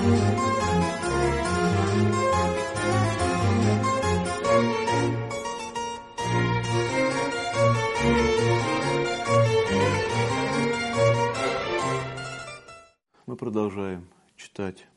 Мы продолжаем читать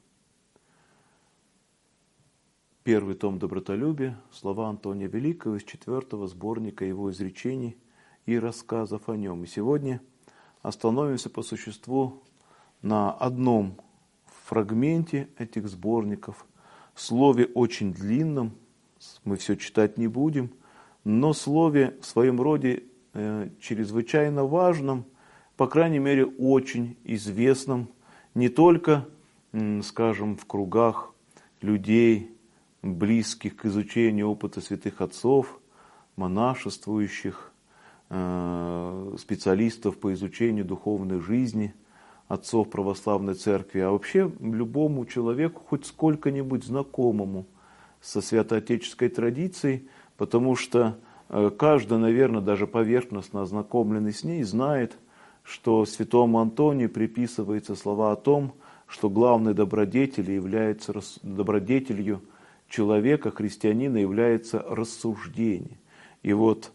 первый том «Добротолюбие», слова Антония Великого из 4-го сборника его изречений и рассказов о нем. И сегодня остановимся по существу на одном фрагменте этих сборников, слове очень длинном, мы все читать не будем, но слове в своем роде чрезвычайно важном, по крайней мере очень известном, не только, скажем, в кругах людей, близких к изучению опыта святых отцов, монашествующих, специалистов по изучению духовной жизни, отцов православной церкви, а вообще любому человеку, хоть сколько-нибудь знакомому со святоотеческой традицией, потому что каждый, наверное, даже поверхностно ознакомленный с ней, знает, что святому Антонию приписываются слова о том, что главной добродетелью человека, христианина, является рассуждение. И вот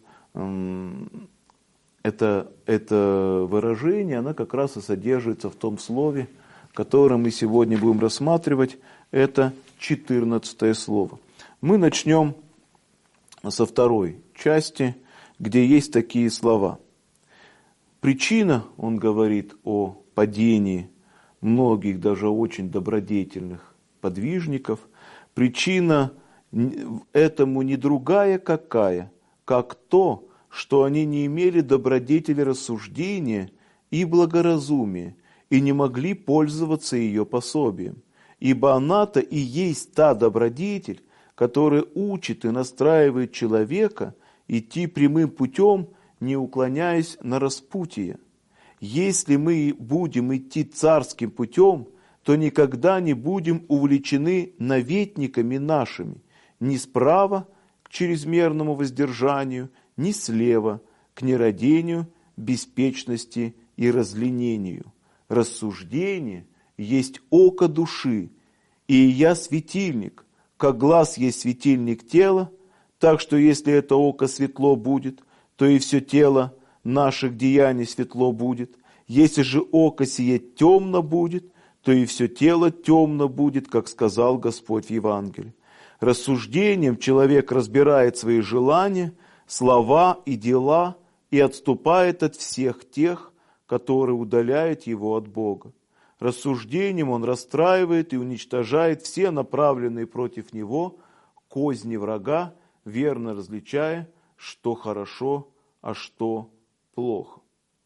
это выражение, оно как раз и содержится в том слове, которое мы сегодня будем рассматривать, это 14-е слово. Мы начнем со второй части, где есть такие слова. Причина, он говорит о падении многих, даже очень добродетельных подвижников, причина этому не другая какая, как то, что они не имели добродетели рассуждения и благоразумия, и не могли пользоваться ее пособием. Ибо она-то и есть та добродетель, которая учит и настраивает человека идти прямым путем, не уклоняясь на распутье. Если мы будем идти царским путем, то никогда не будем увлечены наветниками нашими, ни справа к чрезмерному воздержанию, ни слева к нерадению, беспечности и разленению. Рассуждение есть око души, и я светильник, как глаз есть светильник тела, так что если это око светло будет, то и все тело наших деяний светло будет. Если же око сие темно будет, то и все тело темно будет, как сказал Господь в Евангелии. Рассуждением человек разбирает свои желания, слова и дела и отступает от всех тех, которые удаляют его от Бога. Рассуждением он расстраивает и уничтожает все направленные против него козни врага, верно различая, что хорошо, а что плохо.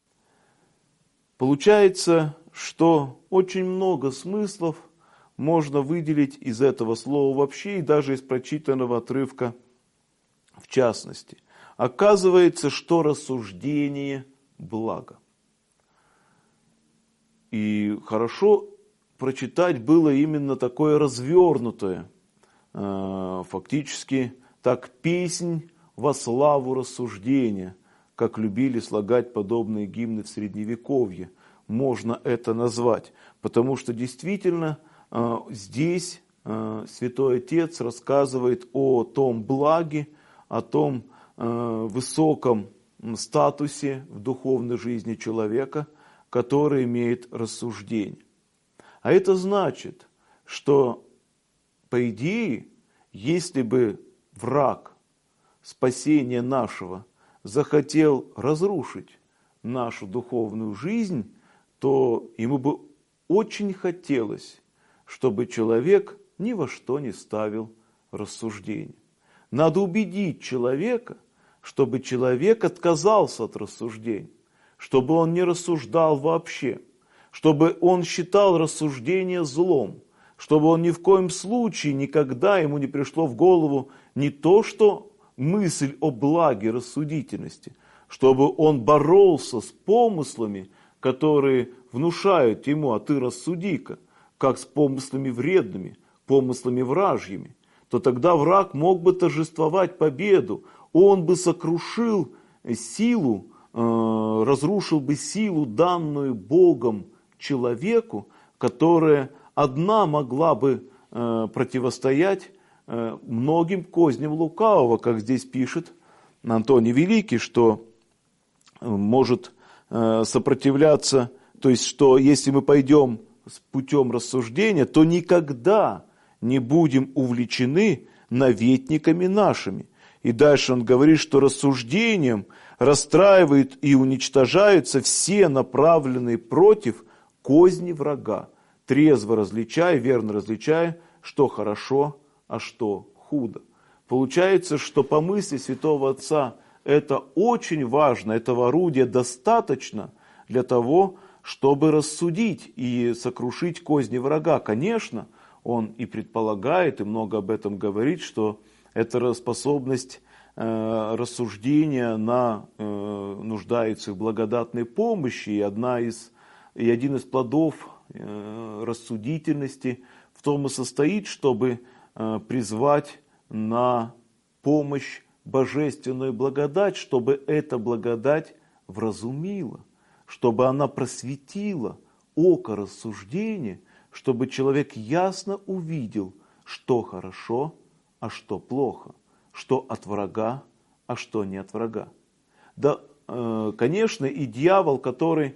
Получается, что очень много смыслов можно выделить из этого слова вообще и даже из прочитанного отрывка в частности. Оказывается, что рассуждение – благо. И хорошо прочитать было именно такое развернутое, фактически так, песнь во славу рассуждения, как любили слагать подобные гимны в Средневековье. Можно это назвать, потому что действительно здесь Святой Отец рассказывает о том благе, о том высоком статусе в духовной жизни человека, который имеет рассуждение. А это значит, что, по идее, если бы враг спасения нашего захотел разрушить нашу духовную жизнь, то ему бы очень хотелось, чтобы человек ни во что не ставил рассуждение. Надо убедить человека, чтобы человек отказался от рассуждений, чтобы он не рассуждал вообще, чтобы он считал рассуждение злом, чтобы он ни в коем случае никогда ему не пришло в голову не то, что мысль о благе рассудительности, чтобы он боролся с помыслами, которые внушают ему: а ты рассуди-ка, как с помыслами вредными, помыслами вражьими, то тогда враг мог бы торжествовать победу, он бы сокрушил силу, разрушил бы силу, данную Богом человеку, которая одна могла бы противостоять многим козням лукавого, как здесь пишет Антоний Великий, что может сопротивляться, то есть, что если мы пойдем с путем рассуждения, то никогда не будем увлечены наветниками нашими. И дальше он говорит, что рассуждением расстраивают и уничтожаются все направленные против козни врага, трезво различая, верно различая, что хорошо, а что худо. Получается, что по мысли святого Отца это очень важно, этого орудия достаточно для того, чтобы рассудить и сокрушить козни врага. Конечно, он и предполагает, и много об этом говорит, что эта способность рассуждения, она нуждается в благодатной помощи, и один из плодов рассудительности в том и состоит, чтобы призвать на помощь божественную благодать, чтобы эта благодать вразумила, чтобы она просветила око рассуждения, чтобы человек ясно увидел, что хорошо, а что плохо, что от врага, а что не от врага. Да, конечно, и дьявол, который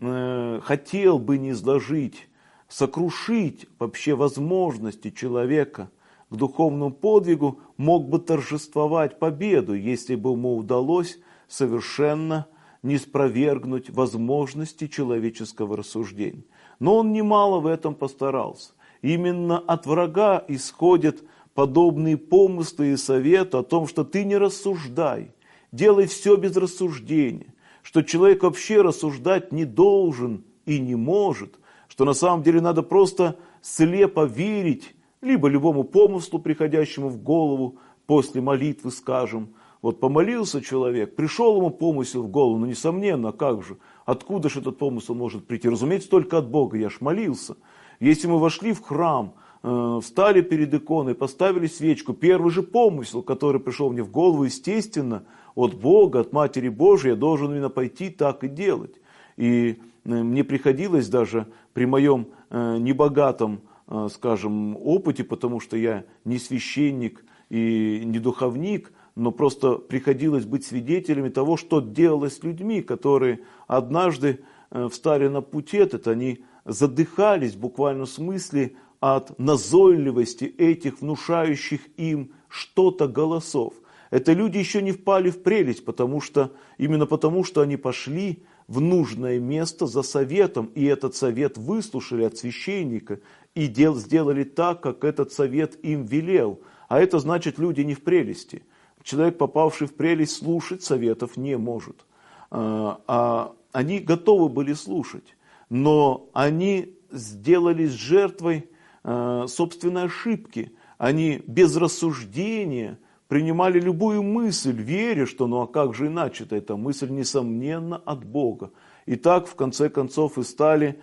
хотел бы низложить, сокрушить вообще возможности человека к духовному подвигу, мог бы торжествовать победу, если бы ему удалось совершенно не спровергнуть возможности человеческого рассуждения. Но он немало в этом постарался. Именно от врага исходят подобные помыслы и советы о том, что ты не рассуждай, делай все без рассуждения, что человек вообще рассуждать не должен и не может, что на самом деле надо просто слепо верить либо любому помыслу, приходящему в голову после молитвы, скажем. Вот помолился человек, пришел ему помысел в голову, ну несомненно, как же, откуда же этот помысел может прийти? Разумеется, только от Бога, я ж молился. Если мы вошли в храм, встали перед иконой, поставили свечку, первый же помысел, который пришел мне в голову, естественно, от Бога, от Матери Божией, я должен именно пойти так и делать. И мне приходилось даже при моем небогатом, скажем, опыте, потому что я не священник и не духовник, но просто приходилось быть свидетелями того, что делалось с людьми, которые однажды встали на путь этот, они задыхались в буквальном смысле от назойливости этих внушающих им что-то голосов. Это люди еще не впали в прелесть, именно потому, что они пошли в нужное место за советом, и этот совет выслушали от священника, и сделали так, как этот совет им велел. А это значит, люди не в прелести. Человек, попавший в прелесть, слушать советов не может. Они готовы были слушать, но они сделались жертвой собственной ошибки. Они без рассуждения принимали любую мысль, веря, что ну а как же иначе-то, эта мысль несомненно от Бога. И так в конце концов и стали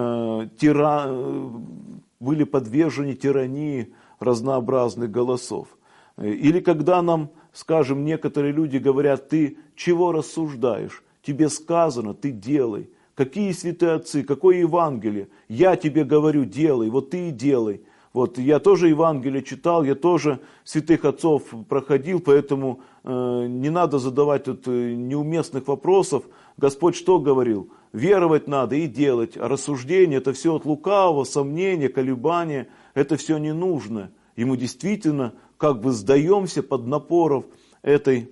были подвержены тирании разнообразных голосов. Или когда нам, скажем, некоторые люди говорят: ты чего рассуждаешь? Тебе сказано, ты делай. Какие святые отцы, какое Евангелие? Я тебе говорю, делай, вот ты и делай. Вот я тоже Евангелие читал, я тоже святых отцов проходил, поэтому не надо задавать тут неуместных вопросов. Господь что говорил? Веровать надо и делать, а рассуждение это все от лукавого, сомнения, колебания, это все не нужно. И мы действительно как бы сдаемся под напором этой,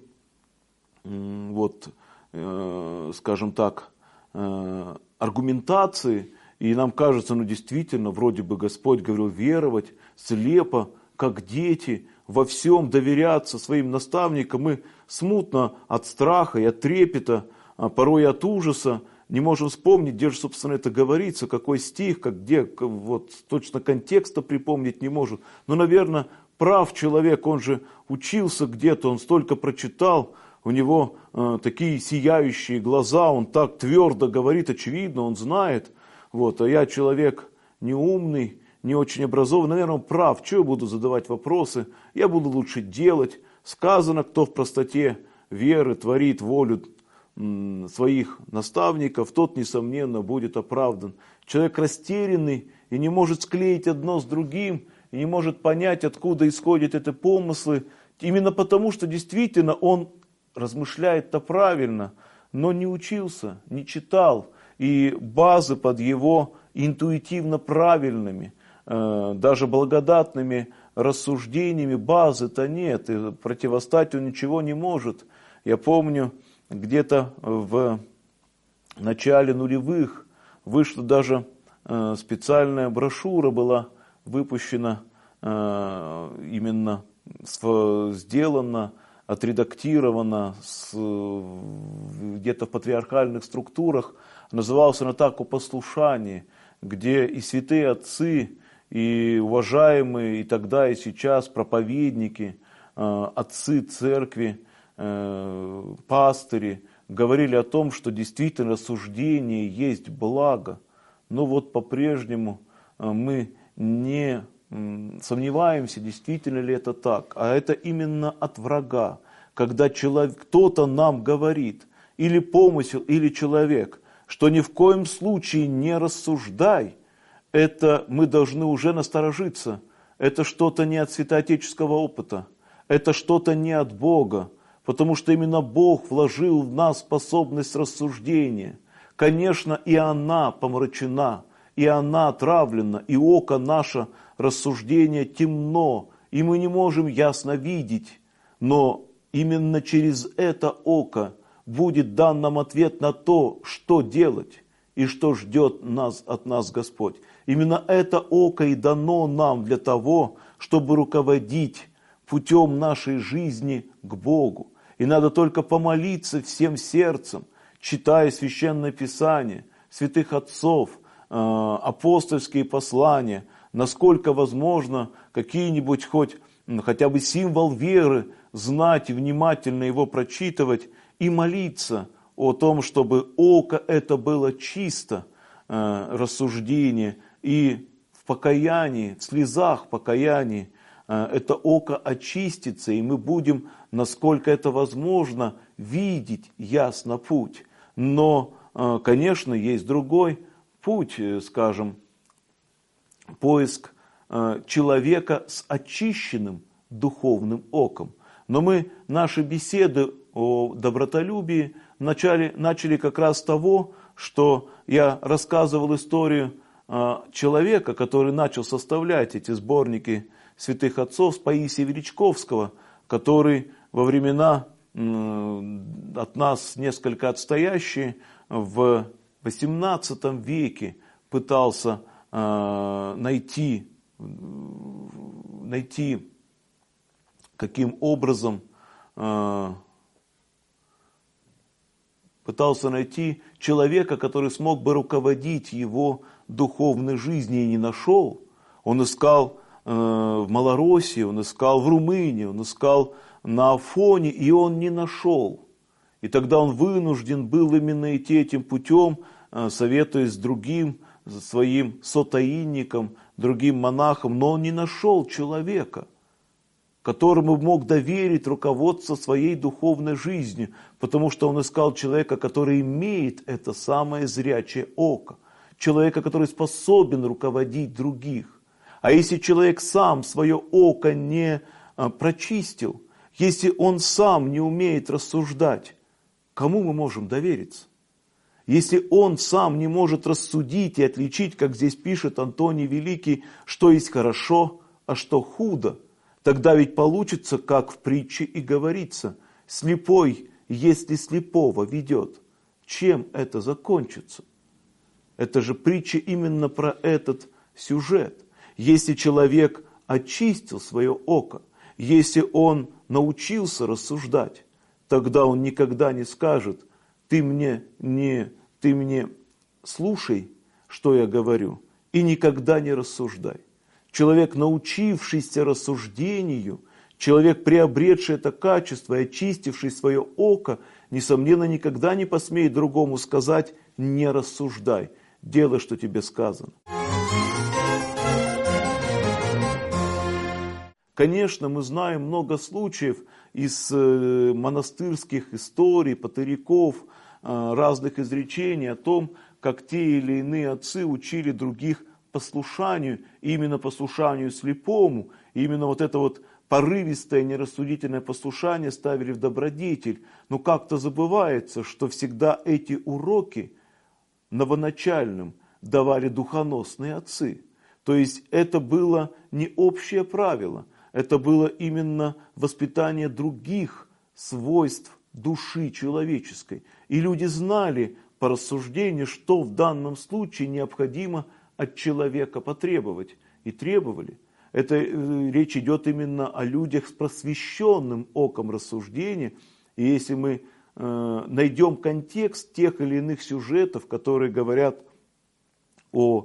скажем так, аргументации, и нам кажется, ну действительно, вроде бы Господь говорил веровать слепо, как дети, во всем доверяться своим наставникам. Мы смутно от страха и от трепета, порой от ужаса не можем вспомнить, где же, собственно, это говорится, какой стих, где, вот точно контекста припомнить не может. Но, наверное, прав человек, он же учился где-то, он столько прочитал, у него такие сияющие глаза, он так твердо говорит, очевидно, он знает. Вот, а я человек неумный, не очень образованный, наверное, он прав, что я буду задавать вопросы, я буду лучше делать. Сказано, кто в простоте веры творит волю своих наставников, тот, несомненно, будет оправдан. Человек растерянный и не может склеить одно с другим, и не может понять, откуда исходят эти помыслы, именно потому, что действительно он размышляет-то правильно, но не учился, не читал, и базы под его интуитивно правильными, даже благодатными рассуждениями базы-то нет, и противостать он ничего не может. Я помню, где-то в начале нулевых вышла даже специальная брошюра, была выпущена, именно сделана, отредактирована где-то в патриархальных структурах, называлась она так «О послушании», где и святые отцы, и уважаемые и тогда, и сейчас проповедники, отцы церкви, пастыри говорили о том, что действительно рассуждение есть благо. Но вот по-прежнему мы не сомневаемся, действительно ли это так. А это именно от врага, когда кто-то нам говорит, или помысел, или человек, что ни в коем случае не рассуждай, это мы должны уже насторожиться. Это что-то не от святоотеческого опыта, это что-то не от Бога, потому что именно Бог вложил в нас способность рассуждения. Конечно, и она помрачена, и она отравлена, и око наше рассуждение темно, и мы не можем ясно видеть, но именно через это око будет дан нам ответ на то, что делать и что ждет от нас Господь. Именно это око и дано нам для того, чтобы руководить путем нашей жизни к Богу. И надо только помолиться всем сердцем, читая Священное Писание, святых отцов, апостольские послания, насколько возможно какие-нибудь хотя бы символ веры знать и внимательно его прочитывать и молиться о том, чтобы око это было чисто, рассуждение, и в покаянии, в слезах покаяния это око очистится, и мы будем, насколько это возможно, видеть ясно путь. Но, конечно, есть другой путь, скажем, поиск человека с очищенным духовным оком. Но мы наши беседы о добротолюбии начали как раз с того, что я рассказывал историю человека, который начал составлять эти сборники святых отцов, с Паисия Величковского, который во времена от нас несколько отстоящие в XVIII веке пытался найти, каким образом пытался найти человека, который смог бы руководить его духовной жизнью, и не нашел. Он искал в Малороссии, он искал в Румынии, он искал на Афоне, и он не нашел. И тогда он вынужден был именно идти этим путем, советуясь с другим своим сотаинником, другим монахом, но он не нашел человека, которому мог доверить руководство своей духовной жизнью, потому что он искал человека, который имеет это самое зрячее око, человека, который способен руководить других. А если человек сам свое око не прочистил, если он сам не умеет рассуждать, кому мы можем довериться? Если он сам не может рассудить и отличить, как здесь пишет Антоний Великий, что есть хорошо, а что худо, тогда ведь получится, как в притче и говорится: слепой, если слепого ведет, чем это закончится? Это же притча именно про этот сюжет. Если человек очистил свое око, если он научился рассуждать, тогда он никогда не скажет: ты мне слушай, что я говорю, и никогда не рассуждай. Человек, научившийся рассуждению, человек, приобретший это качество и очистивший свое око, несомненно, никогда не посмеет другому сказать: не рассуждай, делай, что тебе сказано. Конечно, мы знаем много случаев из монастырских историй, патыряков, разных изречений о том, как те или иные отцы учили других послушанию, и именно послушанию слепому, и именно вот это вот порывистое, нерассудительное послушание ставили в добродетель. Но как-то забывается, что всегда эти уроки новоначальным давали духоносные отцы. То есть это было не общее правило, это было именно воспитание других свойств души человеческой. И люди знали по рассуждению, что в данном случае необходимо от человека потребовать. И требовали. Это речь идет именно о людях с просвещенным оком рассуждения. И если мы найдем контекст тех или иных сюжетов, которые говорят о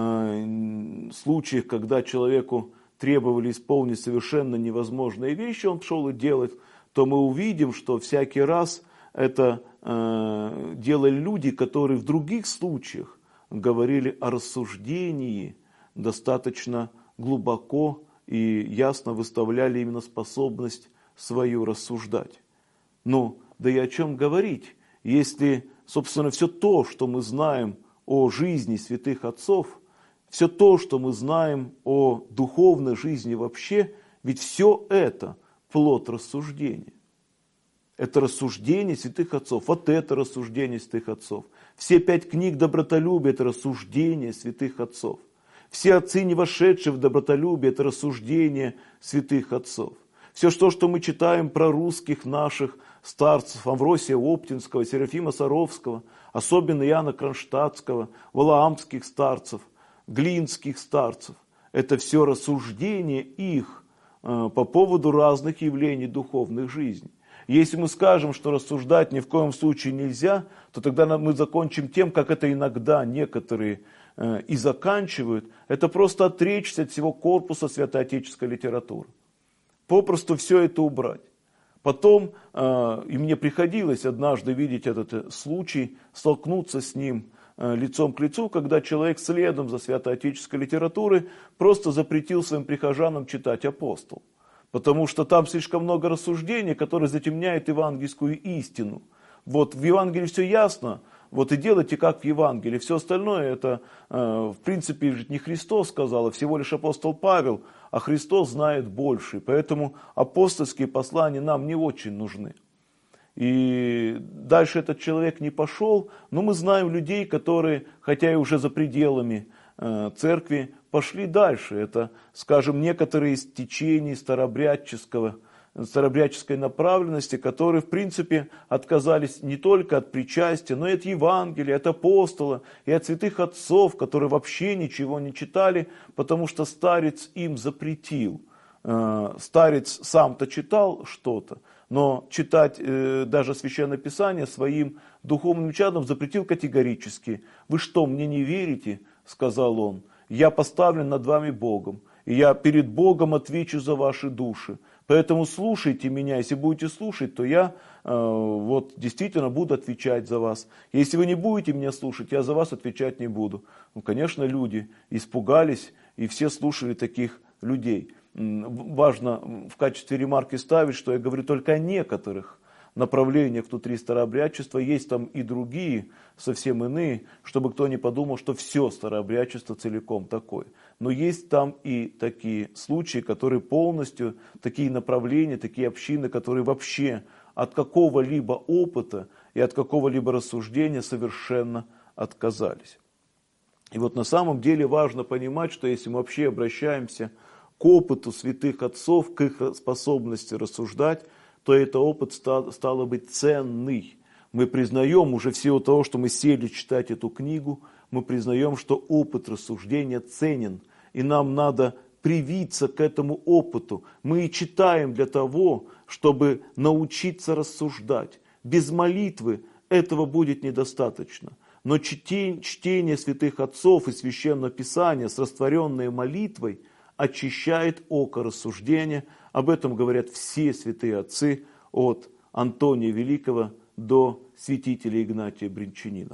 случаях, когда человеку требовали исполнить совершенно невозможные вещи, он шел и делает, то мы увидим, что всякий раз это делали люди, которые в других случаях говорили о рассуждении достаточно глубоко и ясно выставляли именно способность свою рассуждать. Ну, да и о чем говорить, если, собственно, все то, что мы знаем о жизни святых отцов, все то, что мы знаем о духовной жизни вообще, ведь все это плод рассуждения. Это рассуждение святых отцов, вот это рассуждение святых отцов. Все 5 книг добротолюбия – это рассуждение святых отцов. Все отцы, не вошедшие в добротолюбие, это рассуждение святых отцов. Все то, что мы читаем про русских наших старцев, Амвросия Оптинского, Серафима Саровского, особенно Иоанна Кронштадтского, валаамских старцев, глинских старцев, это все рассуждение их по поводу разных явлений духовных жизней. Если мы скажем, что рассуждать ни в коем случае нельзя, то тогда мы закончим тем, как это иногда некоторые и заканчивают, это просто отречься от всего корпуса святоотеческой литературы. Попросту все это убрать. Потом, и мне приходилось однажды видеть этот случай, столкнуться с ним лицом к лицу, когда человек следом за святоотеческой литературой просто запретил своим прихожанам читать «Апостол». Потому что там слишком много рассуждений, которые затемняют евангельскую истину. Вот в Евангелии все ясно, вот и делайте как в Евангелии. Все остальное это, в принципе, не Христос сказал, а всего лишь апостол Павел, а Христос знает больше. Поэтому апостольские послания нам не очень нужны. И дальше этот человек не пошел, но мы знаем людей, которые, хотя и уже за пределами церкви, пошли дальше. Это, скажем, некоторые из течений старообрядческой направленности, которые, в принципе, отказались не только от причастия, но и от Евангелия, от апостола, и от святых отцов, которые вообще ничего не читали, потому что старец им запретил. Старец сам-то читал что-то, но читать даже Священное Писание своим духовным чадам запретил категорически. «Вы что, мне не верите?» – сказал он. «Я поставлен над вами Богом, и я перед Богом отвечу за ваши души. Поэтому слушайте меня, если будете слушать, то я вот действительно буду отвечать за вас. Если вы не будете меня слушать, я за вас отвечать не буду». Ну, конечно, люди испугались, и все слушали таких людей. Важно в качестве ремарки ставить, что я говорю только о некоторых направлениях внутри старообрядчества, есть там и другие, совсем иные, чтобы кто не подумал, что все старообрядчество целиком такое. Но есть там и такие случаи, которые полностью, такие направления, такие общины, которые вообще от какого-либо опыта и от какого-либо рассуждения совершенно отказались. И вот на самом деле важно понимать, что если мы вообще обращаемся к опыту святых отцов, к их способности рассуждать, то этот опыт стало быть ценный. Мы признаем уже в силу того, что мы сели читать эту книгу, мы признаем, что опыт рассуждения ценен, и нам надо привиться к этому опыту. Мы и читаем для того, чтобы научиться рассуждать. Без молитвы этого будет недостаточно. Но чтение святых отцов и Священного Писания с растворенной молитвой очищает око рассуждения. Об этом говорят все святые отцы, от Антония Великого до святителя Игнатия Бринчанинова.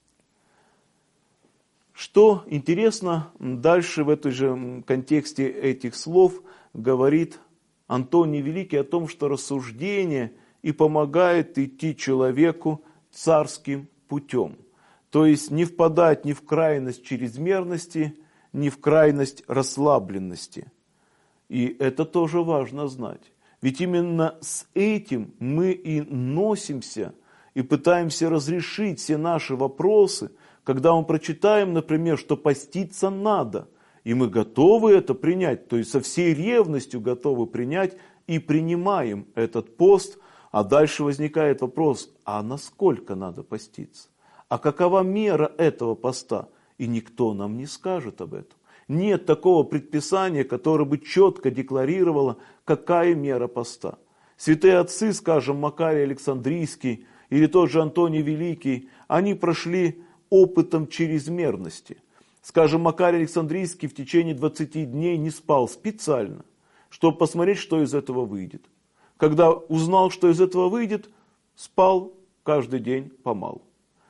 Что интересно, дальше в этом же контексте этих слов говорит Антоний Великий о том, что рассуждение и помогает идти человеку царским путем. То есть не впадать ни в крайность чрезмерности, ни в крайность расслабленности. И это тоже важно знать. Ведь именно с этим мы и носимся, и пытаемся разрешить все наши вопросы, когда мы прочитаем, например, что поститься надо, и мы готовы это принять, то есть со всей ревностью готовы принять и принимаем этот пост, а дальше возникает вопрос, а насколько надо поститься? А какова мера этого поста? И никто нам не скажет об этом. Нет такого предписания, которое бы четко декларировало, какая мера поста. Святые отцы, скажем, Макарий Александрийский или тот же Антоний Великий, они прошли опытом чрезмерности. Скажем, Макарий Александрийский в течение 20 дней не спал специально, чтобы посмотреть, что из этого выйдет. Когда узнал, что из этого выйдет, спал каждый день помалу.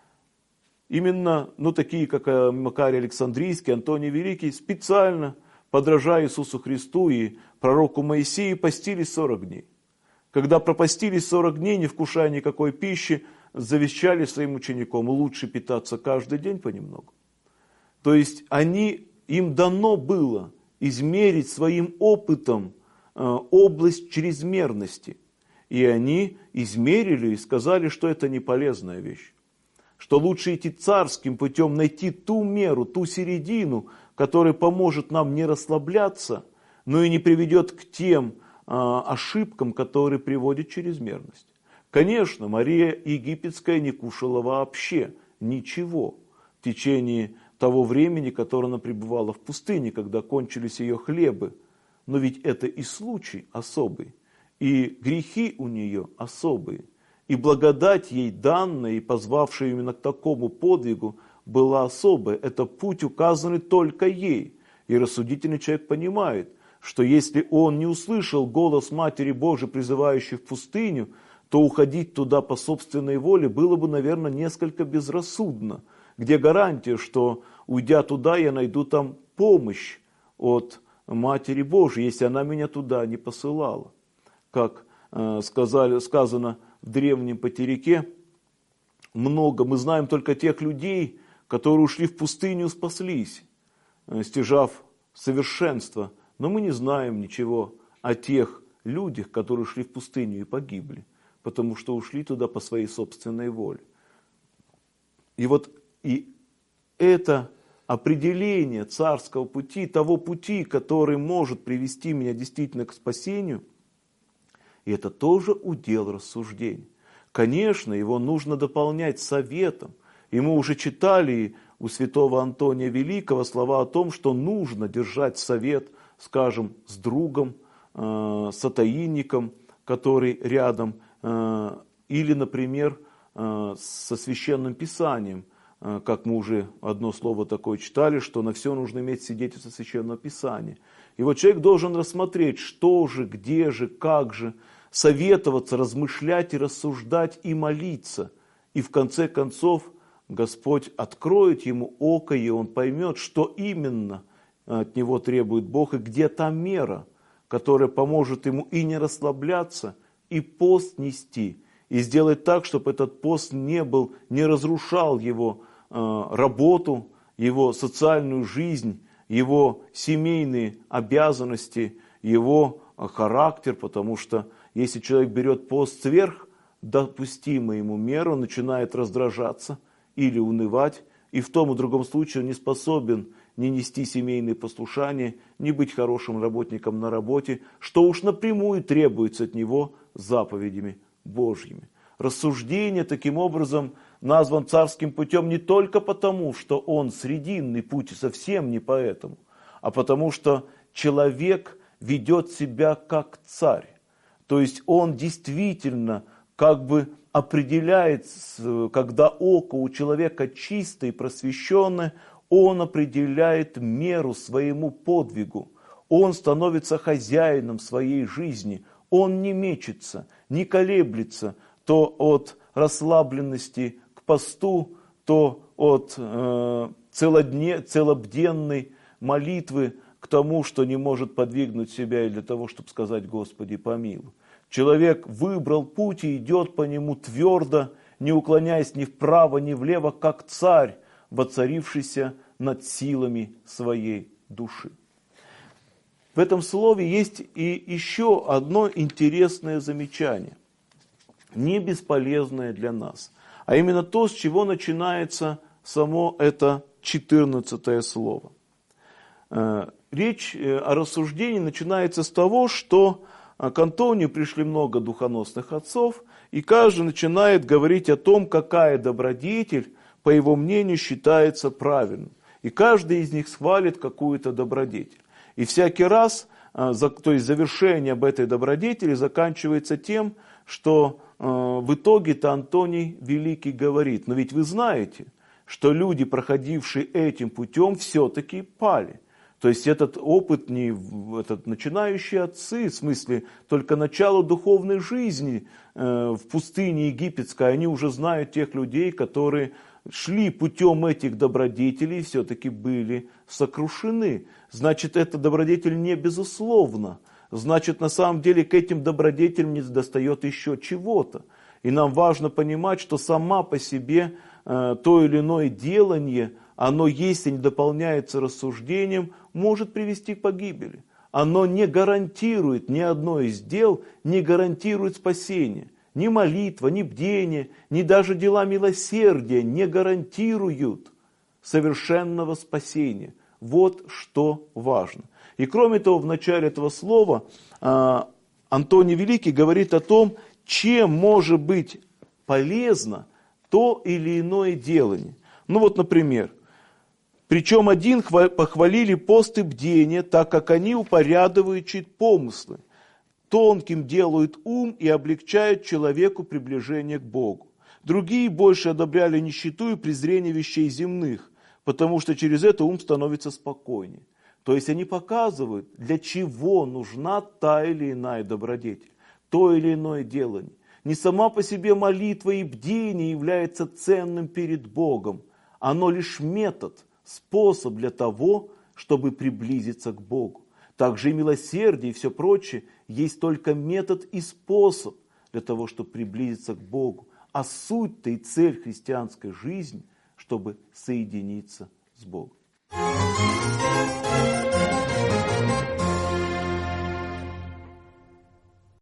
Именно, такие, как Макарий Александрийский, Антоний Великий, специально, подражая Иисусу Христу и пророку Моисею, постились 40 дней. Когда пропастились 40 дней, не вкушая никакой пищи, завещали своим ученикам лучше питаться каждый день понемногу. То есть им дано было измерить своим опытом область чрезмерности. И они измерили и сказали, что это не полезная вещь. Что лучше идти царским путем, найти ту меру, ту середину, которая поможет нам не расслабляться, но и не приведет к тем ошибкам, которые приводят чрезмерность. Конечно, Мария Египетская не кушала вообще ничего в течение того времени, которое она пребывала в пустыне, когда кончились ее хлебы. Но ведь это и случай особый, и грехи у нее особые. И благодать ей данная, и позвавшая именно к такому подвигу, была особая. Это путь, указанный только ей. И рассудительный человек понимает, что если он не услышал голос Матери Божией, призывающей в пустыню, то уходить туда по собственной воле было бы, наверное, несколько безрассудно. Где гарантия, что, уйдя туда, я найду там помощь от Матери Божией, если она меня туда не посылала? Как сказано в древнем потеряке, мы знаем только тех людей, которые ушли в пустыню, спаслись, стяжав совершенство. Но мы не знаем ничего о тех людях, которые ушли в пустыню и погибли, потому что ушли туда по своей собственной воле. И это определение царского пути, того пути, который может привести меня действительно к спасению, и это тоже удел рассуждений. Конечно, его нужно дополнять советом. И мы уже читали у святого Антония Великого слова о том, что нужно держать совет, скажем, с другом, сотаинником, который рядом, или, например, со священным писанием, как мы уже одно слово такое читали, что на все нужно иметь свидетельство священного писания. И вот человек должен рассмотреть, что же, где же, как же, советоваться, размышлять и рассуждать и молиться. И в конце концов Господь откроет ему око, и он поймет, что именно от него требует Бог, и где та мера, которая поможет ему и не расслабляться, и пост нести, и сделать так, чтобы этот пост не разрушал его работу, его социальную жизнь, его семейные обязанности, его характер, потому что если человек берет пост сверх допустимую ему меру, он начинает раздражаться или унывать, и в том и другом случае он не способен не нести семейные послушания, не быть хорошим работником на работе, что уж напрямую требуется от него заповедями Божьими. Рассуждение таким образом назван царским путем не только потому, что он срединный путь, и совсем не поэтому, а потому что человек ведет себя как царь. То есть он действительно как бы определяет, когда око у человека чистое и просвещенное, он определяет меру своему подвигу. Он становится хозяином своей жизни. Он не мечется, не колеблется то от расслабленности к посту, то от целобденной молитвы к тому, что не может подвигнуть себя и для того, чтобы сказать «Господи, помилуй». Человек выбрал путь и идет по нему твердо, не уклоняясь ни вправо, ни влево, как царь, воцарившийся над силами своей души. В этом слове есть и еще одно интересное замечание, не бесполезное для нас, а именно то, с чего начинается само это 14 слово. Речь о рассуждении начинается с того, что к Антонию пришли много духоносных отцов, и каждый начинает говорить о том, какая добродетель, по его мнению, считается правильной. И каждый из них схвалит какую-то добродетель. И всякий раз, то есть завершение об этой добродетели заканчивается тем, что в итоге-то Антоний Великий говорит: но ведь вы знаете, что люди, проходившие этим путем, все-таки пали. То есть этот опыт, начинающие отцы, в смысле только начало духовной жизни в пустыне египетской, они уже знают тех людей, которые шли путем этих добродетелей и все-таки были сокрушены. Значит, эта добродетель не безусловна. Значит, на самом деле к этим добродетелям не достает еще чего-то. И нам важно понимать, что сама по себе то или иное делание, оно, если не дополняется рассуждением, может привести к погибели. Оно не гарантирует, ни одно из дел не гарантирует спасение. Ни молитва, ни бдение, ни даже дела милосердия не гарантируют совершенного спасения. Вот что важно. И кроме того, в начале этого слова Антоний Великий говорит о том, чем может быть полезно то или иное делание. Ну вот, например, причем один похвалили пост и бдение, так как они упорядочивают чьи-то помыслы, тонким делают ум и облегчают человеку приближение к Богу. Другие больше одобряли нищету и презрение вещей земных, потому что через это ум становится спокойнее. То есть они показывают, для чего нужна та или иная добродетель, то или иное делание. Не сама по себе молитва и бдение является ценным перед Богом. Оно лишь метод, способ для того, чтобы приблизиться к Богу. Также и милосердие и все прочее есть только метод и способ для того, чтобы приблизиться к Богу. А суть-то и цель христианской жизни, чтобы соединиться с Богом.